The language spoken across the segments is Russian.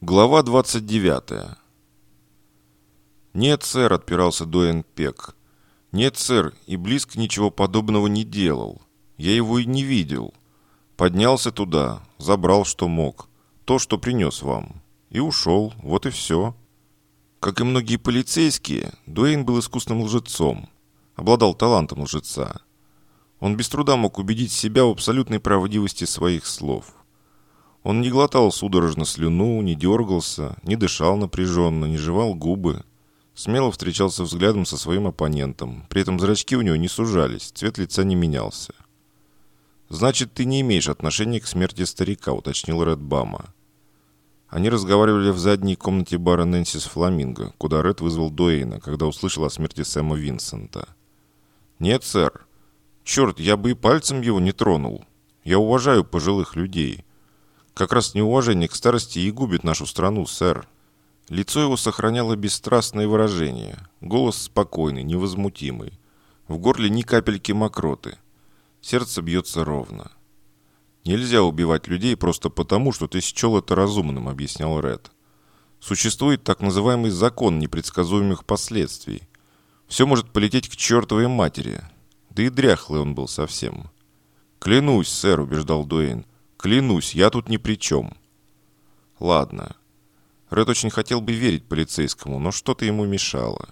Глава 29. «Нет, сэр», — отпирался Дуэйн Пек. «Нет, сэр, и близко ничего подобного не делал. Я его и не видел. Поднялся туда, забрал, что мог, то, что принес вам, и ушел, вот и все». Как и многие полицейские, Дуэйн был искусным лжецом, обладал талантом лжеца. Он без труда мог убедить себя в абсолютной правдивости своих слов. Он не глотал судорожно слюну, не дергался, не дышал напряженно, не жевал губы. Смело встречался взглядом со своим оппонентом. При этом зрачки у него не сужались, цвет лица не менялся. «Значит, ты не имеешь отношения к смерти старика», — уточнил Ред Бама. Они разговаривали в задней комнате бара Нэнсис Фламинго, куда Ред вызвал Дуэйна, когда услышал о смерти Сэма Винсента. «Нет, сэр. Черт, я бы и пальцем его не тронул. Я уважаю пожилых людей. Как раз неуважение к старости и губит нашу страну, сэр». Лицо его сохраняло бесстрастное выражение, голос спокойный, невозмутимый. В горле ни капельки мокроты. Сердце бьется ровно. «Нельзя убивать людей просто потому, что ты счел это разумным», — объяснял Ред. «Существует так называемый закон непредсказуемых последствий. Все может полететь к чертовой матери. Да и дряхлый он был совсем». «Клянусь, сэр», — убеждал Дуэйн. «Клянусь, я тут ни при чем». «Ладно». Ред очень хотел бы верить полицейскому, но что-то ему мешало.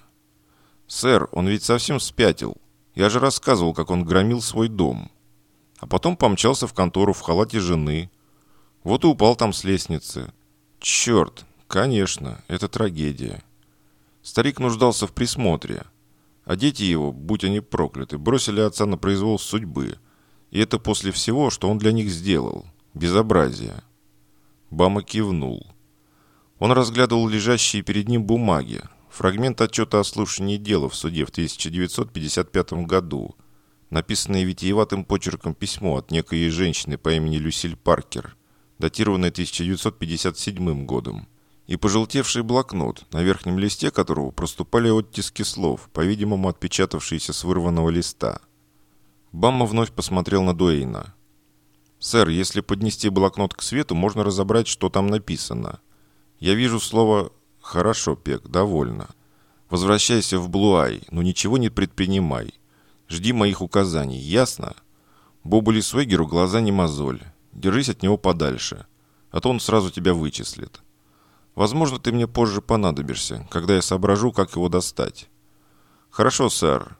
«Сэр, он ведь совсем спятил. Я же рассказывал, как он громил свой дом. А потом помчался в контору в халате жены. Вот и упал там с лестницы. Черт, конечно, это трагедия. Старик нуждался в присмотре. А дети его, будь они прокляты, бросили отца на произвол судьбы. И это после всего, что он для них сделал. Безобразие». Бама кивнул. Он разглядывал лежащие перед ним бумаги, фрагмент отчета о слушании дела в суде в 1955 году, написанное витиеватым почерком письмо от некой женщины по имени Люсиль Паркер, датированное 1957 годом, и пожелтевший блокнот, на верхнем листе которого проступали оттиски слов, по-видимому, отпечатавшиеся с вырванного листа. Бамма вновь посмотрел на Дуэйна. «Сэр, если поднести блокнот к свету, можно разобрать, что там написано. Я вижу слово «хорошо, Пек», довольно. Возвращайся в Блуай, но ничего не предпринимай. Жди моих указаний, ясно? Бобу Лисвегеру глаза не мозоль. Держись от него подальше, а то он сразу тебя вычислит. Возможно, ты мне позже понадобишься, когда я соображу, как его достать». «Хорошо, сэр.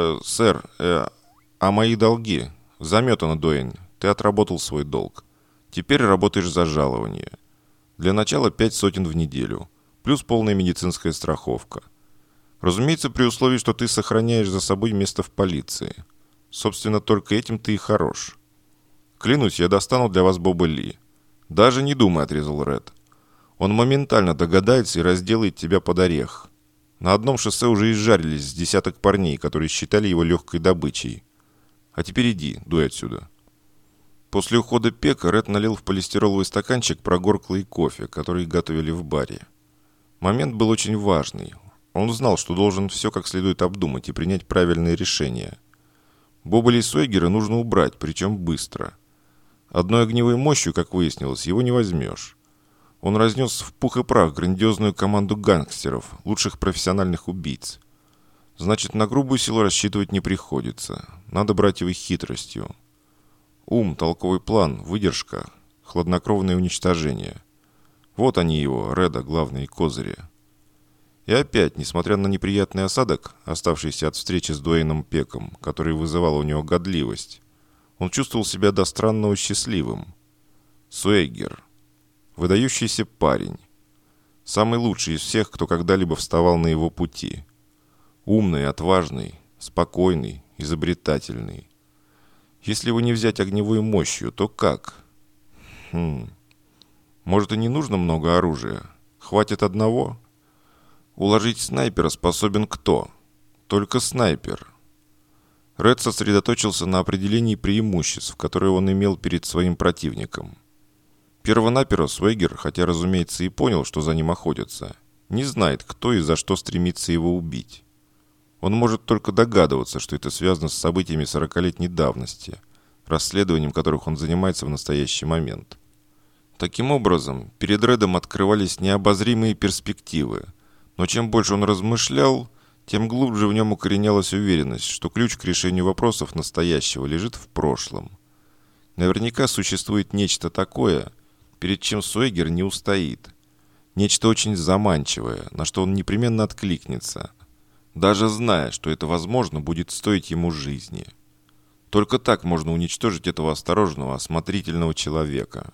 А мои долги? Заметано, Дуэйн. Ты отработал свой долг. Теперь работаешь за жалование. Для начала 5 сотен в неделю, плюс полная медицинская страховка. Разумеется, при условии, что ты сохраняешь за собой место в полиции. Собственно, только этим ты и хорош. Клянусь, я достану для вас Боба Ли. Даже не думай», — отрезал Ред. «Он моментально догадается и разделает тебя под орех. На одном шоссе уже изжарились с десяток парней, которые считали его легкой добычей. А теперь иди, дуй отсюда». После ухода Пека Ред налил в полистироловый стаканчик прогорклый кофе, который готовили в баре. Момент был очень важный. Он знал, что должен все как следует обдумать и принять правильное решение. Боба Лисвегера нужно убрать, причем быстро. Одной огневой мощью, как выяснилось, его не возьмешь. Он разнес в пух и прах грандиозную команду гангстеров, лучших профессиональных убийц. Значит, на грубую силу рассчитывать не приходится. Надо брать его хитростью. Ум, толковый план, выдержка, хладнокровное уничтожение. Вот они его, Реда, главные козыри. И опять, несмотря на неприятный осадок, оставшийся от встречи с Дуэйном Пеком, который вызывал у него годливость, он чувствовал себя до странного счастливым. Суэггер. Выдающийся парень. Самый лучший из всех, кто когда-либо вставал на его пути. Умный, отважный, спокойный, изобретательный. Если его не взять огневой мощью, то как? Может, и не нужно много оружия? Хватит одного? Уложить снайпера способен кто? Только снайпер. Ред сосредоточился на определении преимуществ, которые он имел перед своим противником. Первонаперво Суэггер, хотя, разумеется, и понял, что за ним охотятся, не знает, кто и за что стремится его убить. Он может только догадываться, что это связано с событиями 40-летней давности, расследованием которых он занимается в настоящий момент. Таким образом, перед Рэдом открывались необозримые перспективы, но чем больше он размышлял, тем глубже в нем укоренялась уверенность, что ключ к решению вопросов настоящего лежит в прошлом. Наверняка существует нечто такое, перед чем Суэгер не устоит. Нечто очень заманчивое, на что он непременно откликнется, даже зная, что это, возможно, будет стоить ему жизни. Только так можно уничтожить этого осторожного, осмотрительного человека.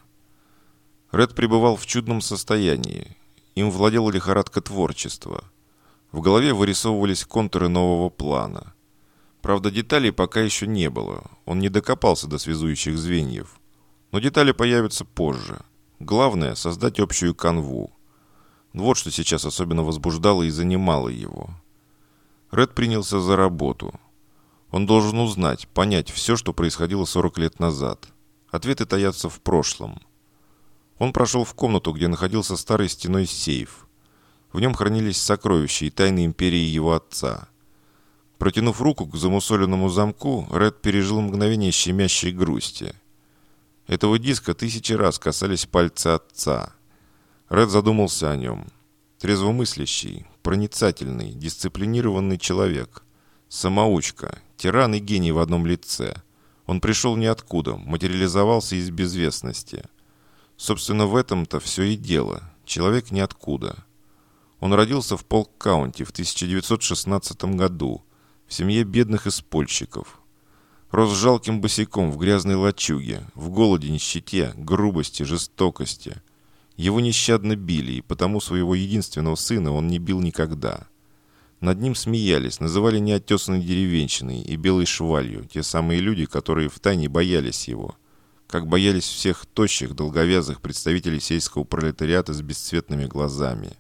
Рэд пребывал в чудном состоянии. Им владела лихорадка творчества. В голове вырисовывались контуры нового плана. Правда, деталей пока еще не было. Он не докопался до связующих звеньев. Но детали появятся позже. Главное – создать общую канву. Вот что сейчас особенно возбуждало и занимало его. Рэд принялся за работу. Он должен узнать, понять все, что происходило 40 лет назад. Ответы таятся в прошлом. Он прошел в комнату, где находился старый стеной сейф. В нем хранились сокровища и тайны империи его отца. Протянув руку к замусоленному замку, Рэд пережил мгновение щемящей грусти. Этого диска 1000 раз касались пальцы отца. Рэд задумался о нем. Трезвомыслящий, проницательный, дисциплинированный человек. Самоучка, тиран и гений в одном лице. Он пришел ниоткуда, материализовался из безвестности. Собственно, в этом-то все и дело. Человек ниоткуда. Он родился в Полк-Каунти в 1916 году, в семье бедных испольщиков. Рос жалким босиком в грязной лачуге, в голоде, нищете, грубости, жестокости. Его нещадно били, и потому своего единственного сына он не бил никогда. Над ним смеялись, называли неотесанной деревенщиной и белой швалью, те самые люди, которые втайне боялись его, как боялись всех тощих, долговязых представителей сельского пролетариата с бесцветными глазами.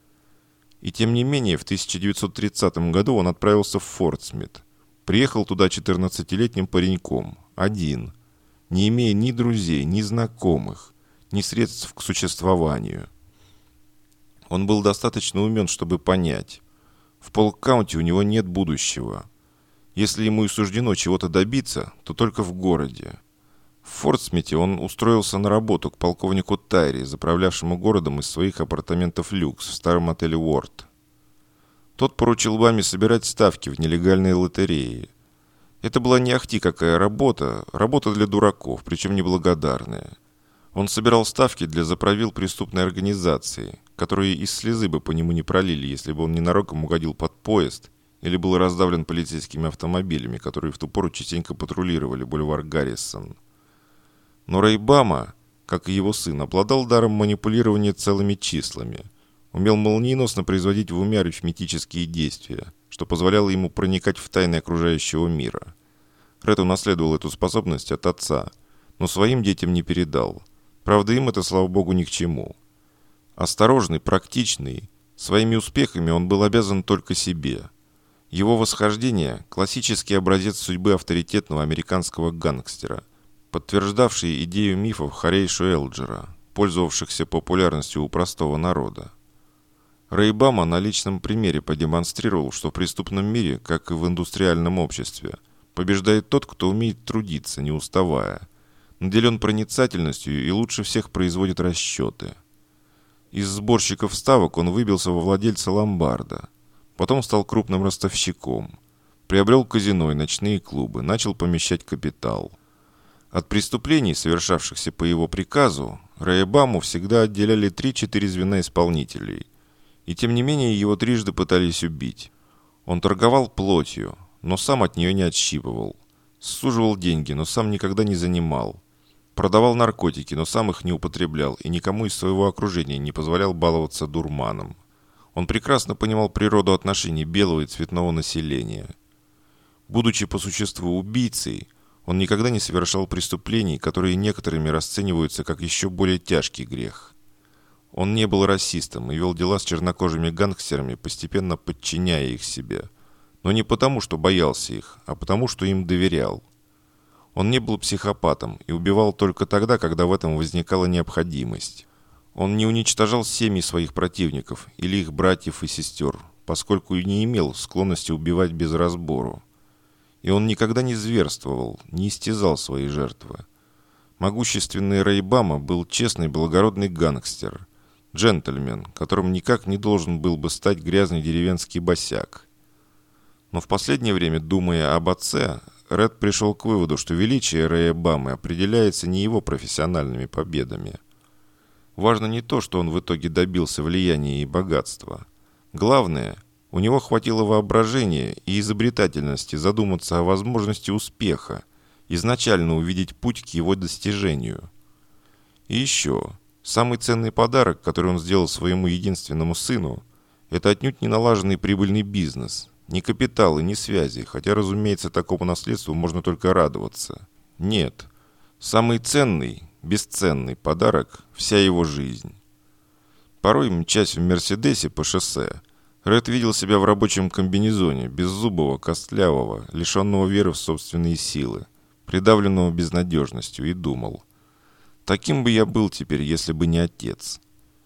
И тем не менее, в 1930 году он отправился в Форт Смит. Приехал туда 14-летним пареньком, один, не имея ни друзей, ни знакомых, ни средств к существованию. Он был достаточно умен, чтобы понять. В Полк-Каунти у него нет будущего. Если ему и суждено чего-то добиться, то только в городе. В Форт-Смите он устроился на работу к полковнику Тайри, заправлявшему городом из своих апартаментов люкс в старом отеле «Уорд». Тот поручил Баме собирать ставки в нелегальные лотереи. Это была не ахти какая работа для дураков, причем неблагодарная. Он собирал ставки для заправил преступной организации, которые из слезы бы по нему не пролили, если бы он ненароком угодил под поезд или был раздавлен полицейскими автомобилями, которые в ту пору частенько патрулировали бульвар Гаррисон. Но Рэй Бама, как и его сын, обладал даром манипулирования целыми числами, умел молниеносно производить в уме арифметические действия, что позволяло ему проникать в тайны окружающего мира. Рэд унаследовал эту способность от отца, но своим детям не передал. Правда, им это, слава богу, ни к чему. Осторожный, практичный, своими успехами он был обязан только себе. Его восхождение – классический образец судьбы авторитетного американского гангстера, подтверждавший идею мифов Хорейши Элджера, пользовавшихся популярностью у простого народа. Рэй Бама на личном примере продемонстрировал, что в преступном мире, как и в индустриальном обществе, побеждает тот, кто умеет трудиться, не уставая, наделен проницательностью и лучше всех производит расчеты. Из сборщиков ставок он выбился во владельца ломбарда, потом стал крупным ростовщиком, приобрел казино и ночные клубы, начал помещать капитал. От преступлений, совершавшихся по его приказу, Рэя Баму всегда отделяли 3-4 звена исполнителей. И тем не менее его трижды пытались убить. Он торговал плотью, но сам от нее не отщипывал. Суживал деньги, но сам никогда не занимал. Продавал наркотики, но сам их не употреблял и никому из своего окружения не позволял баловаться дурманом. Он прекрасно понимал природу отношений белого и цветного населения. Будучи по существу убийцей, он никогда не совершал преступлений, которые некоторыми расцениваются как еще более тяжкий грех. Он не был расистом и вел дела с чернокожими гангстерами, постепенно подчиняя их себе. Но не потому, что боялся их, а потому, что им доверял. Он не был психопатом и убивал только тогда, когда в этом возникала необходимость. Он не уничтожал семьи своих противников или их братьев и сестер, поскольку и не имел склонности убивать без разбору. И он никогда не зверствовал, не истязал свои жертвы. Могущественный Рэй Бама был честный благородный гангстер, джентльмен, которым никак не должен был бы стать грязный деревенский босяк. Но в последнее время, думая об отце, Ред пришел к выводу, что величие Рэя Бамы определяется не его профессиональными победами. Важно не то, что он в итоге добился влияния и богатства. Главное, у него хватило воображения и изобретательности задуматься о возможности успеха, изначально увидеть путь к его достижению. И еще, самый ценный подарок, который он сделал своему единственному сыну, это отнюдь не налаженный прибыльный бизнес, ни капитал и ни связи, хотя, разумеется, такому наследству можно только радоваться. Нет, самый ценный, бесценный подарок – вся его жизнь. Порой, мчась в «Мерседесе» по шоссе, Ред видел себя в рабочем комбинезоне, беззубого, костлявого, лишенного веры в собственные силы, придавленного безнадежностью, и думал: таким бы я был теперь, если бы не отец.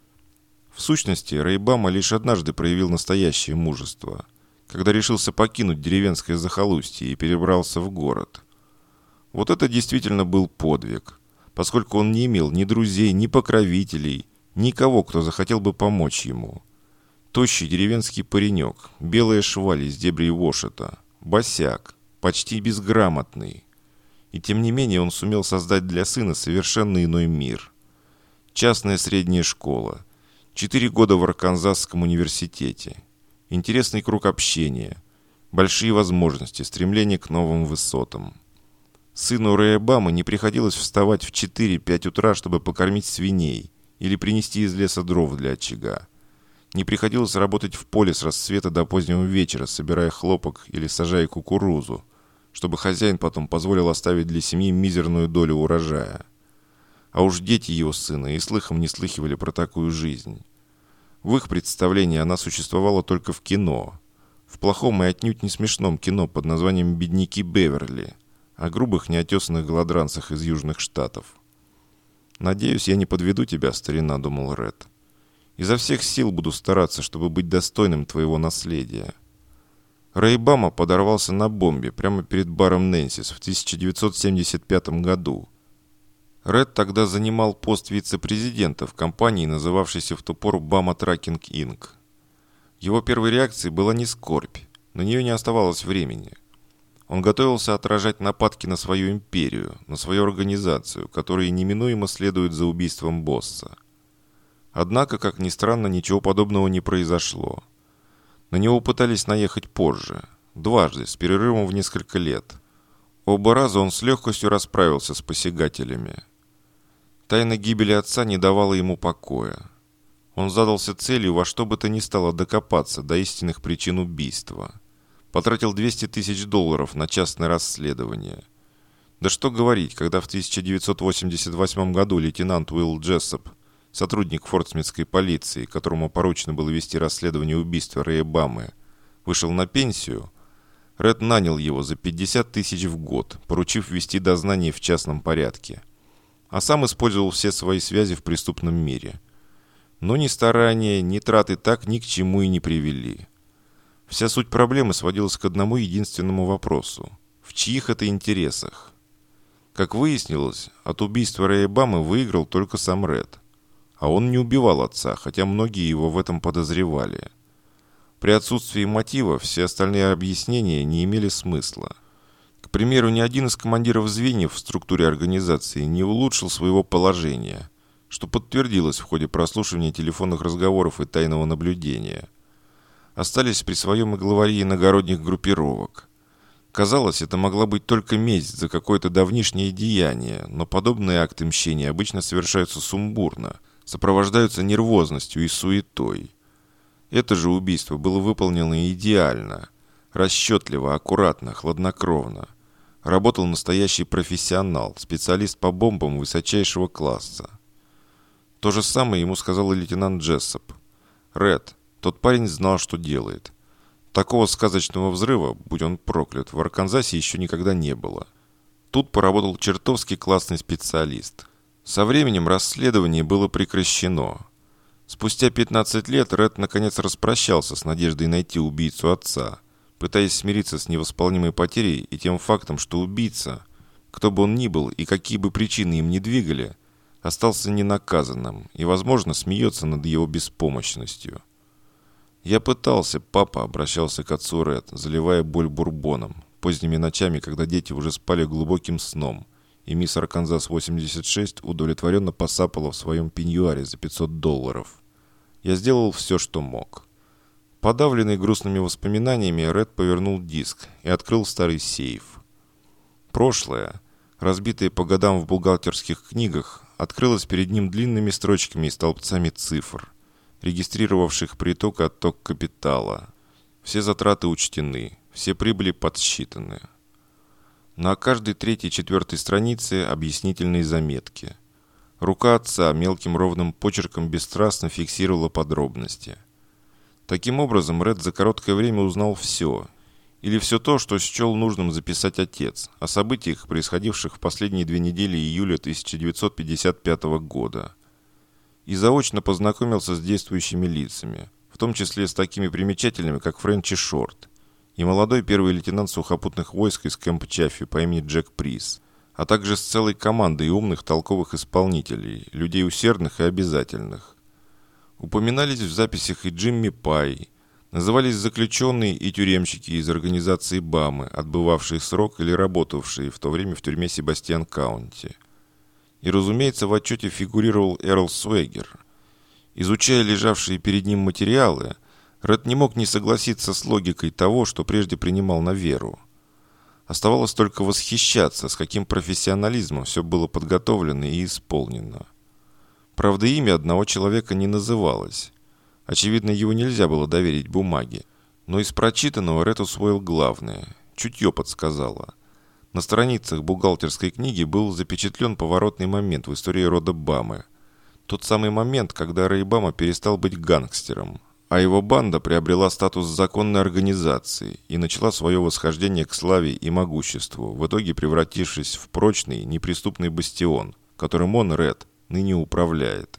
В сущности, Рэй Бама лишь однажды проявил настоящее мужество, когда решился покинуть деревенское захолустье и перебрался в город. Вот это действительно был подвиг, поскольку он не имел ни друзей, ни покровителей, никого, кто захотел бы помочь ему. Тощий деревенский паренек, белая шваль из дебрей Вошета, босяк, почти безграмотный. И тем не менее он сумел создать для сына совершенно иной мир. Частная средняя школа, 4 года в Арканзасском университете, интересный круг общения, большие возможности, стремление к новым высотам. Сыну Рэя Бамы не приходилось вставать в 4-5 утра, чтобы покормить свиней или принести из леса дров для очага. Не приходилось работать в поле с рассвета до позднего вечера, собирая хлопок или сажая кукурузу, чтобы хозяин потом позволил оставить для семьи мизерную долю урожая. А уж дети его сына и слыхом не слыхивали про такую жизнь. В их представлении она существовала только в кино. В плохом и отнюдь не смешном кино под названием «Бедняки Беверли», о грубых неотесанных голодранцах из Южных Штатов. «Надеюсь, я не подведу тебя, старина», — думал Ред. «Изо всех сил буду стараться, чтобы быть достойным твоего наследия». Рэй Бама подорвался на бомбе прямо перед баром Нэнсис в 1975 году. Ред тогда занимал пост вице-президента в компании, называвшейся в ту пору Bama Trucking Inc. Его первой реакцией была не скорбь, на нее не оставалось времени. Он готовился отражать нападки на свою империю, на свою организацию, которые неминуемо следуют за убийством босса. Однако, как ни странно, ничего подобного не произошло. На него пытались наехать позже, дважды, с перерывом в несколько лет. Оба раза он с легкостью расправился с посягателями. Тайна гибели отца не давала ему покоя. Он задался целью во что бы то ни стало докопаться до истинных причин убийства. Потратил $200 тысяч на частное расследование. Да что говорить, когда в 1988 году лейтенант Уилл Джессоп, сотрудник фортсмитской полиции, которому поручено было вести расследование убийства Рэя Бамы, вышел на пенсию, Ред нанял его за $50 тысяч в год, поручив вести дознание в частном порядке. А сам использовал все свои связи в преступном мире. Но ни старания, ни траты так ни к чему и не привели. Вся суть проблемы сводилась к одному единственному вопросу: в чьих это интересах? Как выяснилось, от убийства Рэя Бамы выиграл только сам Ред. А он не убивал отца, хотя многие его в этом подозревали. При отсутствии мотива все остальные объяснения не имели смысла. К примеру, ни один из командиров звеньев в структуре организации не улучшил своего положения, что подтвердилось в ходе прослушивания телефонных разговоров и тайного наблюдения. Остались при своем и главари иногородних группировок. Казалось, это могла быть только месть за какое-то давнишнее деяние, но подобные акты мщения обычно совершаются сумбурно, сопровождаются нервозностью и суетой. Это же убийство было выполнено идеально, расчетливо, аккуратно, хладнокровно. Работал настоящий профессионал, специалист по бомбам высочайшего класса. То же самое ему сказал и лейтенант Джессоп. «Ред, тот парень знал, что делает. Такого сказочного взрыва, будь он проклят, в Арканзасе еще никогда не было. Тут поработал чертовски классный специалист. Со временем расследование было прекращено. Спустя 15 лет Ред наконец распрощался с надеждой найти убийцу отца, пытаясь смириться с невосполнимой потерей и тем фактом, что убийца, кто бы он ни был и какие бы причины им ни двигали, остался ненаказанным и, возможно, смеется над его беспомощностью. «Я пытался, папа», — обращался к отцу Ред, заливая боль бурбоном, поздними ночами, когда дети уже спали глубоким сном, и мисс Арканзас-86 удовлетворенно посапала в своем пеньюаре за $500. «Я сделал все, что мог». Подавленный грустными воспоминаниями, Ред повернул диск и открыл старый сейф. Прошлое, разбитое по годам в бухгалтерских книгах, открылось перед ним длинными строчками и столбцами цифр, регистрировавших приток и отток капитала. Все затраты учтены, все прибыли подсчитаны. На каждой третьей и четвертой странице объяснительные заметки. Рука отца мелким ровным почерком бесстрастно фиксировала подробности. Таким образом, Ред за короткое время узнал все, или все то, что счел нужным записать отец, о событиях, происходивших в последние 2 недели июля 1955 года. И заочно познакомился с действующими лицами, в том числе с такими примечательными, как Френчи Шорт и молодой первый лейтенант сухопутных войск из Кэмп Чаффи по имени Джек Прис, а также с целой командой умных, толковых исполнителей, людей усердных и обязательных. Упоминались в записях и Джимми Пай, назывались заключенные и тюремщики из организации БАМы, отбывавшие срок или работавшие в то время в тюрьме Себастьян-Каунти. И, разумеется, в отчете фигурировал Эрл Суэгер. Изучая лежавшие перед ним материалы, Ред не мог не согласиться с логикой того, что прежде принимал на веру. Оставалось только восхищаться, с каким профессионализмом все было подготовлено и исполнено. Правда, имя одного человека не называлось. Очевидно, его нельзя было доверить бумаге. Но из прочитанного Ред усвоил главное. Чутье подсказало. На страницах бухгалтерской книги был запечатлен поворотный момент в истории рода Бамы. Тот самый момент, когда Рэй Бама перестал быть гангстером, а его банда приобрела статус законной организации и начала свое восхождение к славе и могуществу, в итоге превратившись в прочный, неприступный бастион, которым он, Ред, ныне управляет.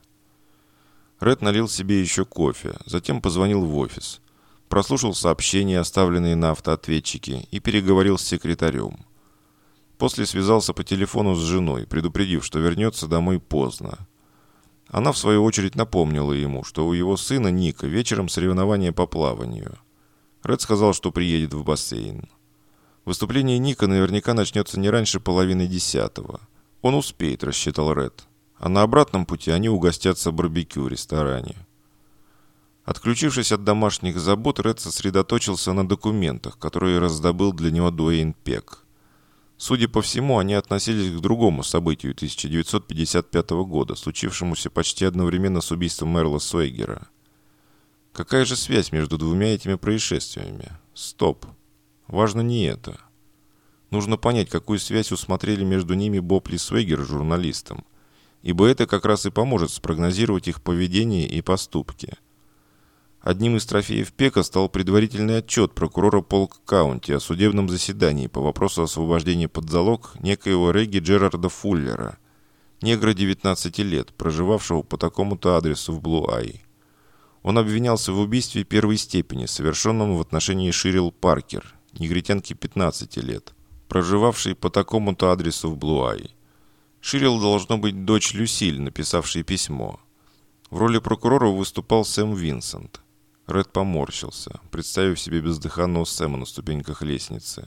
Ред налил себе еще кофе, затем позвонил в офис, прослушал сообщения, оставленные на автоответчике, и переговорил с секретарем. После связался по телефону с женой, предупредив, что вернется домой поздно. Она, в свою очередь, напомнила ему, что у его сына Ника вечером соревнования по плаванию. Ред сказал, что приедет в бассейн. Выступление Ника наверняка начнется не раньше 9:30. Он успеет, рассчитал Ред. А на обратном пути они угостятся барбекю в ресторане. Отключившись от домашних забот, Ред сосредоточился на документах, которые раздобыл для него Дуэйн Пек. Судя по всему, они относились к другому событию 1955 года, случившемуся почти одновременно с убийством Эрла Суэгера. Какая же связь между двумя этими происшествиями? Стоп. Важно не это. Нужно понять, какую связь усмотрели между ними Боб Ли Суэгер и журналистом, ибо это как раз и поможет спрогнозировать их поведение и поступки. Одним из трофеев Пека стал предварительный отчет прокурора Полк-Каунти о судебном заседании по вопросу освобождения под залог некоего Регги Джерарда Фуллера, негра 19 лет, проживавшего по такому-то адресу в Блу-Ай. Он обвинялся в убийстве первой степени, совершенном в отношении Ширил Паркер, негритянки 15 лет, проживавшей по такому-то адресу в Блу-Ай. Ширил должно быть дочь Люсиль, написавшей письмо. В роли прокурора выступал Сэм Винсент. Ред поморщился, представив себе бездыханного Сэма на ступеньках лестницы.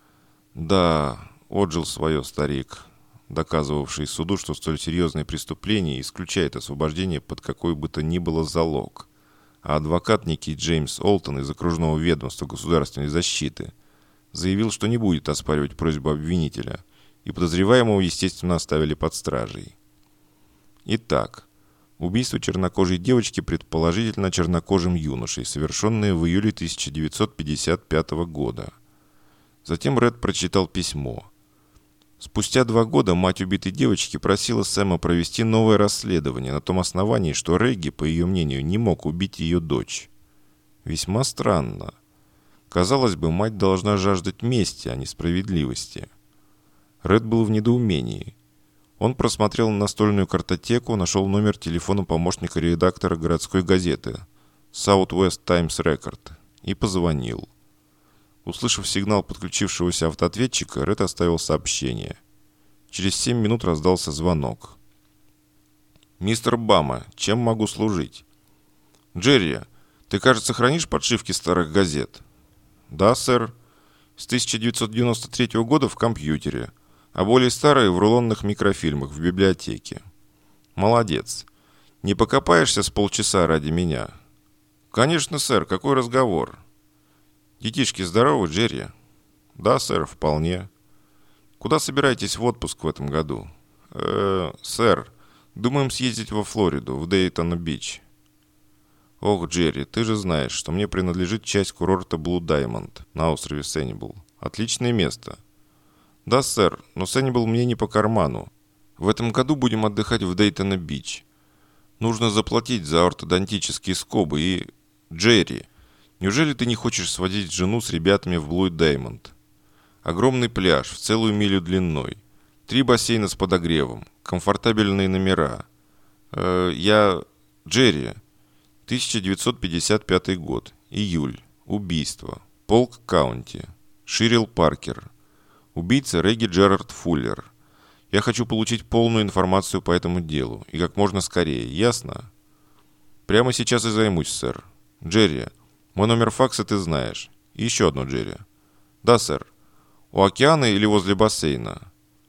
Да, отжил свое старик, доказывавший суду, что столь серьезное преступление исключает освобождение под какой бы то ни было залог. А адвокат некий Джеймс Олтон из окружного ведомства государственной защиты заявил, что не будет оспаривать просьбу обвинителя, и подозреваемого, естественно, оставили под стражей. Итак, убийство чернокожей девочки, предположительно чернокожим юношей, совершенное в июле 1955 года. Затем Ред прочитал письмо. Спустя 2 года мать убитой девочки просила Сэма провести новое расследование на том основании, что Регги, по ее мнению, не мог убить ее дочь. Весьма странно. Казалось бы, мать должна жаждать мести, а не справедливости. Ред был в недоумении. Он просмотрел настольную картотеку, нашел номер телефона помощника редактора городской газеты Southwest Times Record и позвонил. Услышав сигнал подключившегося автоответчика, Ред оставил сообщение. Через 7 минут раздался звонок. «Мистер Бама, чем могу служить?» «Джерри, ты, кажется, хранишь подшивки старых газет?» «Да, сэр. С 1993 года в компьютере, а более старые в рулонных микрофильмах в библиотеке». «Молодец. Не покопаешься с полчаса ради меня?» «Конечно, сэр. Какой разговор?» «Детишки здоровы, Джерри?» «Да, сэр, вполне». «Куда собираетесь в отпуск в этом году?» Сэр, думаем съездить во Флориду, в Дейтон-Бич». «Ох, Джерри, ты же знаешь, что мне принадлежит часть курорта Блу Даймонд на острове Сеннибл. Отличное место». «Да, сэр, но Сеннибл мне не по карману. В этом году будем отдыхать в Дейтон-Бич. Нужно заплатить за ортодонтические скобы и... Джерри, неужели ты не хочешь сводить жену с ребятами в Блу Даймонд? Огромный пляж в целую милю длиной, 3 бассейна с подогревом, комфортабельные номера. Джерри, 1955 год, июль, убийство, Полк-Каунти, Ширил Паркер, убийца Регги Джерард Фуллер. Я хочу получить полную информацию по этому делу, и как можно скорее, ясно?» «Прямо сейчас и займусь, сэр. Джерри, мой номер факса ты знаешь. И еще одно, Джерри». «Да, сэр. У океана или возле бассейна?»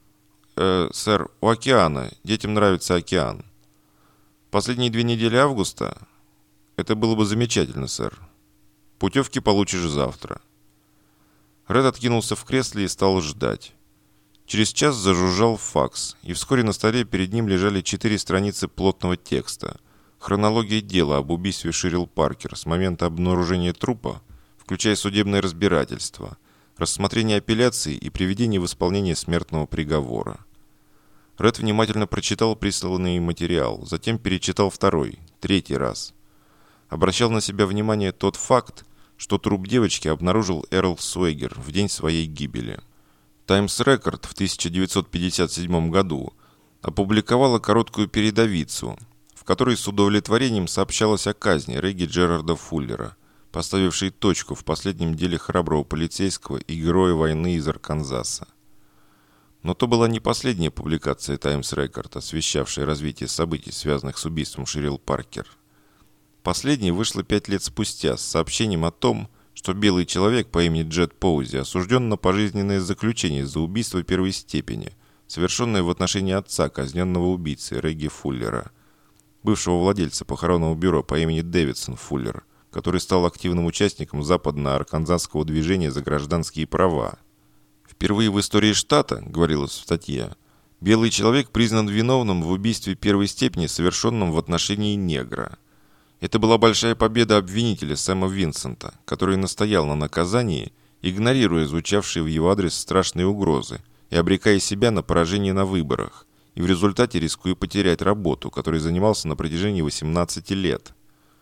«Сэр, у океана. Детям нравится океан». «Последние 2 недели августа?» «Это было бы замечательно, сэр. Путевки получишь завтра». Ред откинулся в кресле и стал ждать. Через час зажужжал факс, и вскоре на столе перед ним лежали 4 страницы плотного текста. Хронология дела об убийстве Ширил Паркер с момента обнаружения трупа, включая судебное разбирательство, рассмотрение апелляции и приведение в исполнение смертного приговора. Ред внимательно прочитал присланный материал, затем перечитал 2-й, 3-й раз. Обращал на себя внимание тот факт, что труп девочки обнаружил Эрл Суэгер в день своей гибели. «Таймс Рекорд» в 1957 году опубликовала короткую передовицу, в которой с удовлетворением сообщалось о казни Регги Джерарда Фуллера, поставившей точку в последнем деле храброго полицейского и героя войны из Арканзаса. Но то была не последняя публикация «Таймс Рекорд», освещавшая развитие событий, связанных с убийством Ширил Паркер. Последняя вышла 5 лет спустя с сообщением о том, что белый человек по имени Джет Поузи осужден на пожизненное заключение за убийство первой степени, совершенное в отношении отца казненного убийцы Регги Фуллера, бывшего владельца похоронного бюро по имени Дэвидсон Фуллер, который стал активным участником западно-арканзасского движения за гражданские права. «Впервые в истории штата, — говорилось в статье, — белый человек признан виновным в убийстве первой степени, совершенном в отношении негра. Это была большая победа обвинителя Сэма Винсента, который настоял на наказании, игнорируя звучавшие в его адрес страшные угрозы и обрекая себя на поражение на выборах, и в результате рискуя потерять работу, которой занимался на протяжении 18 лет.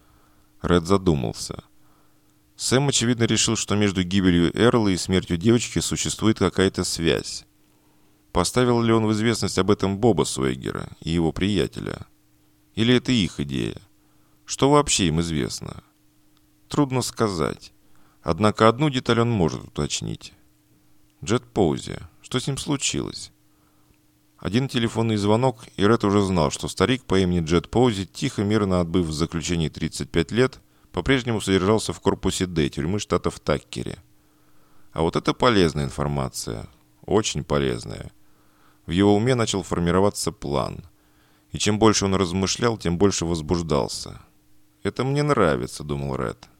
Ред задумался. Сэм, очевидно, решил, что между гибелью Эрла и смертью девочки существует какая-то связь. Поставил ли он в известность об этом Боба Суэгера и его приятеля? Или это их идея? Что вообще им известно? Трудно сказать. Однако одну деталь он может уточнить. Джет Поузи. Что с ним случилось? Один телефонный звонок, и Ред уже знал, что старик по имени Джет Поузи, тихо, мирно отбыв в заключении 35 лет, по-прежнему содержался в корпусе Д тюрьмы штата в Таккере. А вот это полезная информация. Очень полезная. В его уме начал формироваться план. И чем больше он размышлял, тем больше возбуждался. «Это мне нравится», — думал Ред.